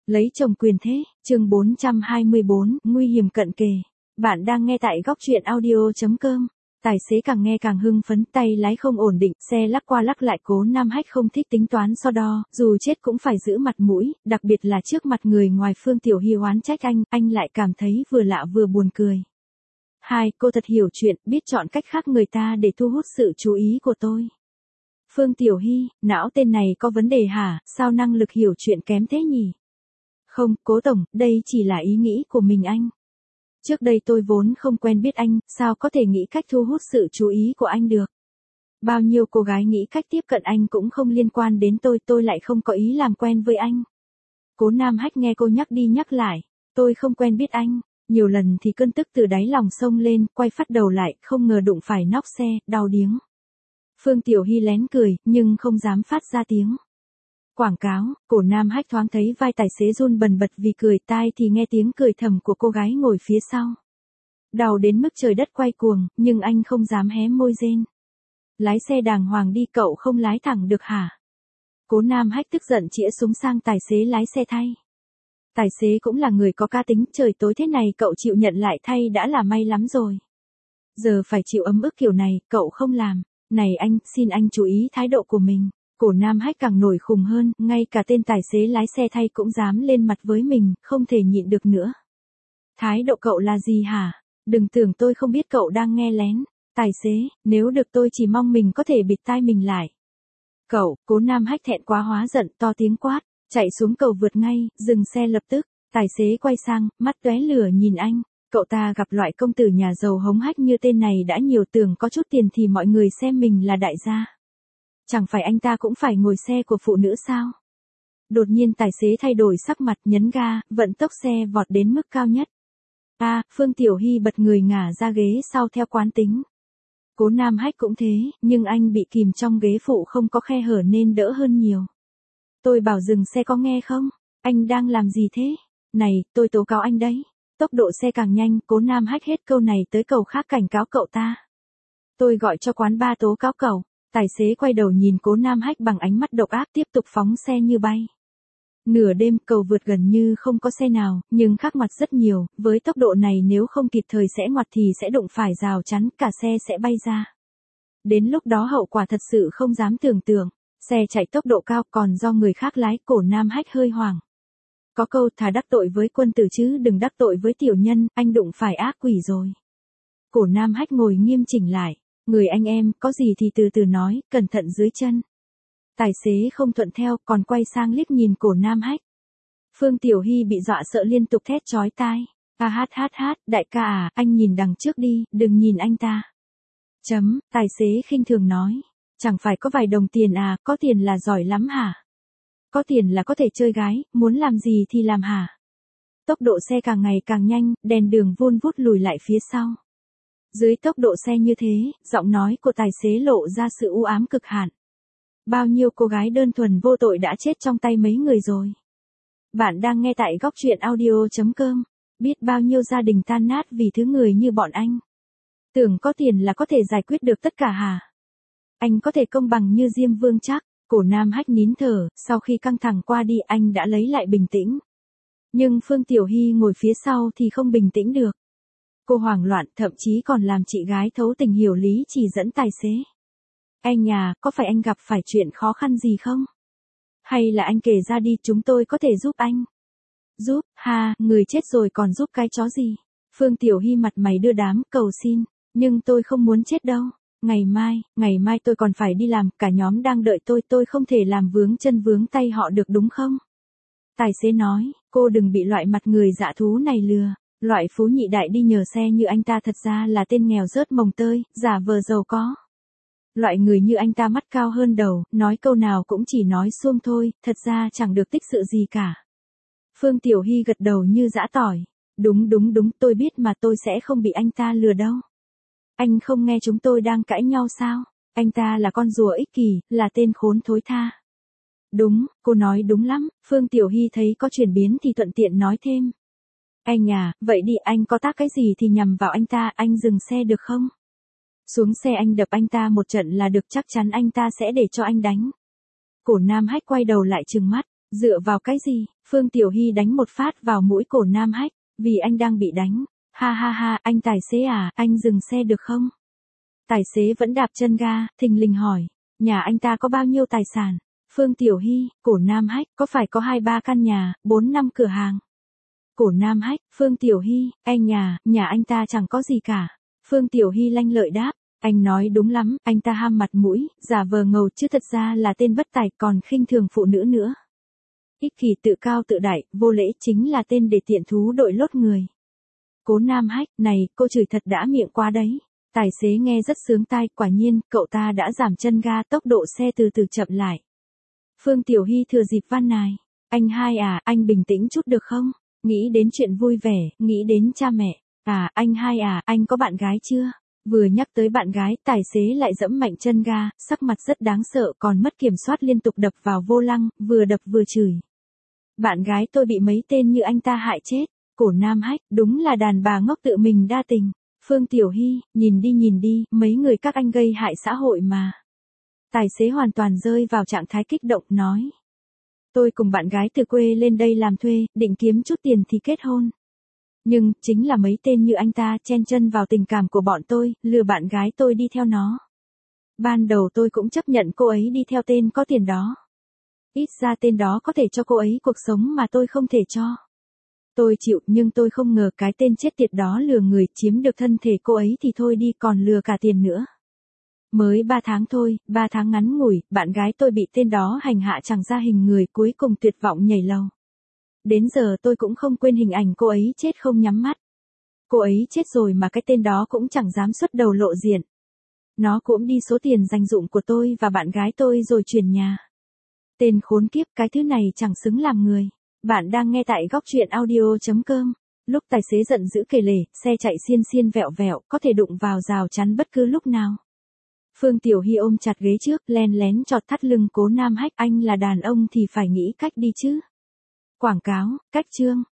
Lấy chồng quyền thế, chương 424, nguy hiểm cận kề. Bạn đang nghe tại góc truyện audio.com. Tài xế càng nghe càng hưng phấn, tay lái không ổn định, xe lắc qua lắc lại. Cố Nam Hách không thích tính toán so đo, dù chết cũng phải giữ mặt mũi, đặc biệt là trước mặt người ngoài. Phương Tiểu Hy oán trách anh lại cảm thấy vừa lạ vừa buồn cười. Cô thật hiểu chuyện, biết chọn cách khác người ta để thu hút sự chú ý của tôi. Phương Tiểu Hy, não tên này có vấn đề hả, sao năng lực hiểu chuyện kém thế nhỉ? Không, Cố Tổng, đây chỉ là ý nghĩ của mình anh. Trước đây tôi vốn không quen biết anh, sao có thể nghĩ cách thu hút sự chú ý của anh được. Bao nhiêu cô gái nghĩ cách tiếp cận anh cũng không liên quan đến tôi lại không có ý làm quen với anh. Cố Nam Hách nghe cô nhắc đi nhắc lại, tôi không quen biết anh. Nhiều lần thì cơn tức từ đáy lòng xông lên, quay phát đầu lại, không ngờ đụng phải nóc xe, đau điếng. Phương Tiểu Hy lén cười, nhưng không dám phát ra tiếng. Quảng cáo, Cố Nam Hách thoáng thấy vai tài xế run bần bật vì cười, tai thì nghe tiếng cười thầm của cô gái ngồi phía sau. Đau đến mức trời đất quay cuồng, nhưng anh không dám hé môi rên. Lái xe đàng hoàng đi, cậu không lái thẳng được hả? Cố Nam Hách tức giận chĩa súng sang tài xế lái xe thay. Tài xế cũng là người có cá tính, trời tối thế này cậu chịu nhận lại thay đã là may lắm rồi. Giờ phải chịu ấm ức kiểu này, cậu không làm. Này anh, xin anh chú ý thái độ của mình. Cố Nam Hách càng nổi khùng hơn, ngay cả tên tài xế lái xe thay cũng dám lên mặt với mình, không thể nhịn được nữa. Thái độ cậu là gì hả? Đừng tưởng tôi không biết cậu đang nghe lén. Tài xế, nếu được tôi chỉ mong mình có thể bịt tai mình lại. Cậu, Cố Nam Hách thẹn quá hóa giận, to tiếng quát, chạy xuống cầu vượt ngay, dừng xe lập tức. Tài xế quay sang, mắt tóe lửa nhìn anh. Cậu ta gặp loại công tử nhà giàu hống hách như tên này đã nhiều, tưởng có chút tiền thì mọi người xem mình là đại gia. Chẳng phải anh ta cũng phải ngồi xe của phụ nữ sao? Đột nhiên tài xế thay đổi sắc mặt, nhấn ga, vận tốc xe vọt đến mức cao nhất. Phương Tiểu Hy bật người ngả ra ghế sau theo quán tính. Cố Nam Hách cũng thế, nhưng anh bị kìm trong ghế phụ không có khe hở nên đỡ hơn nhiều. Tôi bảo dừng xe có nghe không? Anh đang làm gì thế? Này, tôi tố cáo anh đấy. Tốc độ xe càng nhanh, Cố Nam Hách hết câu này tới câu khác cảnh cáo cậu ta. Tôi gọi cho quán ba tố cáo cậu. Tài xế quay đầu nhìn Cố Nam Hách bằng ánh mắt độc ác, tiếp tục phóng xe như bay. Nửa đêm, cầu vượt gần như không có xe nào, nhưng khác mặt rất nhiều, với tốc độ này nếu không kịp thời sẽ ngoặt thì sẽ đụng phải rào chắn, cả xe sẽ bay ra. Đến lúc đó hậu quả thật sự không dám tưởng tượng. Xe chạy tốc độ cao, còn do người khác lái. Cố Nam Hách hơi hoảng. Có câu thà đắc tội với quân tử chứ đừng đắc tội với tiểu nhân, anh đụng phải ác quỷ rồi. Cố Nam Hách ngồi nghiêm chỉnh lại. Người anh em, có gì thì từ từ nói, cẩn thận dưới chân. Tài xế không thuận theo, còn quay sang liếc nhìn Cố Nam Hách. Phương Tiểu Hy bị dọa sợ liên tục thét chói tai. Đại ca à, anh nhìn đằng trước đi, đừng nhìn anh ta. Tài xế khinh thường nói. Chẳng phải có vài đồng tiền à, có tiền là giỏi lắm hả? Có tiền là có thể chơi gái, muốn làm gì thì làm hả? Tốc độ xe càng ngày càng nhanh, đèn đường vun vút lùi lại phía sau. Dưới tốc độ xe như thế, giọng nói của tài xế lộ ra sự u ám cực hạn. Bao nhiêu cô gái đơn thuần vô tội đã chết trong tay mấy người rồi. Bạn đang nghe tại góc truyện audio.com. Biết bao nhiêu gia đình tan nát vì thứ người như bọn anh. Tưởng có tiền là có thể giải quyết được tất cả hả? Anh có thể công bằng như Diêm Vương chắc. Cố Nam Hách nín thở, sau khi căng thẳng qua đi anh đã lấy lại bình tĩnh. Nhưng Phương Tiểu Hy ngồi phía sau thì không bình tĩnh được. Cô hoảng loạn, thậm chí còn làm chị gái thấu tình hiểu lý chỉ dẫn tài xế. Anh nhà, có phải anh gặp phải chuyện khó khăn gì không? Hay là anh kể ra đi, chúng tôi có thể giúp anh. Giúp, người chết rồi còn giúp cái chó gì? Phương Tiểu Hy mặt mày đưa đám, cầu xin. Nhưng tôi không muốn chết đâu. Ngày mai tôi còn phải đi làm, cả nhóm đang đợi tôi không thể làm vướng chân vướng tay họ được đúng không? Tài xế nói, cô đừng bị loại mặt người dã thú này lừa. Loại phú nhị đại đi nhờ xe như anh ta thật ra là tên nghèo rớt mồng tơi, giả vờ giàu có. Loại người như anh ta mắt cao hơn đầu, nói câu nào cũng chỉ nói suông thôi, thật ra chẳng được tích sự gì cả. Phương Tiểu Hy gật đầu như giã tỏi. Đúng, tôi biết mà, tôi sẽ không bị anh ta lừa đâu. Anh không nghe chúng tôi đang cãi nhau sao? Anh ta là con rùa ích kỷ, là tên khốn thối tha. Đúng, cô nói đúng lắm. Phương Tiểu Hy thấy có chuyển biến thì thuận tiện nói thêm. Anh à, vậy đi, anh có tác cái gì thì nhằm vào anh ta, anh dừng xe được không? Xuống xe anh đập anh ta một trận là được, chắc chắn anh ta sẽ để cho anh đánh. Cố Nam Hách quay đầu lại trừng mắt. Dựa vào cái gì? Phương Tiểu Hy đánh một phát vào mũi cổ Nam Hách, vì anh đang bị đánh. Ha ha ha, anh tài xế à, anh dừng xe được không? Tài xế vẫn đạp chân ga, thình lình hỏi, nhà anh ta có bao nhiêu tài sản? Phương Tiểu Hy, cổ Nam Hách, có phải có 2-3 căn nhà, 4-5 cửa hàng? Cổ Nam Hách, Phương Tiểu Hy, anh nhà anh ta chẳng có gì cả. Phương Tiểu Hy lanh lợi đáp, anh nói đúng lắm, anh ta ham mặt mũi, giả vờ ngầu chứ thật ra là tên bất tài còn khinh thường phụ nữ nữa. Ích kỷ tự cao tự đại, vô lễ chính là tên để tiện thú đội lốt người. Cố Nam Hách, này, cô chửi thật đã miệng quá đấy. Tài xế nghe rất sướng tai, quả nhiên, cậu ta đã giảm chân ga, tốc độ xe từ từ chậm lại. Phương Tiểu Hy thừa dịp van nài, anh hai à, anh bình tĩnh chút được không? Nghĩ đến chuyện vui vẻ, nghĩ đến cha mẹ. À, anh hai à, anh có bạn gái chưa? Vừa nhắc tới bạn gái, tài xế lại giẫm mạnh chân ga, sắc mặt rất đáng sợ còn mất kiểm soát liên tục đập vào vô lăng, vừa đập vừa chửi. Bạn gái tôi bị mấy tên như anh ta hại chết. Cổ Nam Hách, đúng là đàn bà ngốc tự mình đa tình. Phương Tiểu Hy, nhìn đi, mấy người các anh gây hại xã hội mà. Tài xế hoàn toàn rơi vào trạng thái kích động nói. Tôi cùng bạn gái từ quê lên đây làm thuê, định kiếm chút tiền thì kết hôn. Nhưng, chính là mấy tên như anh ta chen chân vào tình cảm của bọn tôi, lừa bạn gái tôi đi theo nó. Ban đầu tôi cũng chấp nhận cô ấy đi theo tên có tiền đó. Ít ra tên đó có thể cho cô ấy cuộc sống mà tôi không thể cho. Tôi chịu nhưng tôi không ngờ cái tên chết tiệt đó lừa người chiếm được thân thể cô ấy thì thôi đi còn lừa cả tiền nữa. Mới 3 tháng thôi, 3 tháng ngắn ngủi, bạn gái tôi bị tên đó hành hạ chẳng ra hình người cuối cùng tuyệt vọng nhảy lầu. Đến giờ tôi cũng không quên hình ảnh cô ấy chết không nhắm mắt. Cô ấy chết rồi mà cái tên đó cũng chẳng dám xuất đầu lộ diện. Nó cũng đi số tiền dành dụm của tôi và bạn gái tôi rồi chuyển nhà. Tên khốn kiếp, cái thứ này chẳng xứng làm người. Bạn đang nghe tại góc truyện audio.com. Lúc tài xế giận dữ kể lể, xe chạy xiên xiên vẹo vẹo, có thể đụng vào rào chắn bất cứ lúc nào. Phương Tiểu Hy ôm chặt ghế trước, len lén chọt thắt lưng Cố Nam Hách, anh là đàn ông thì phải nghĩ cách đi chứ. Quảng cáo, cách chương.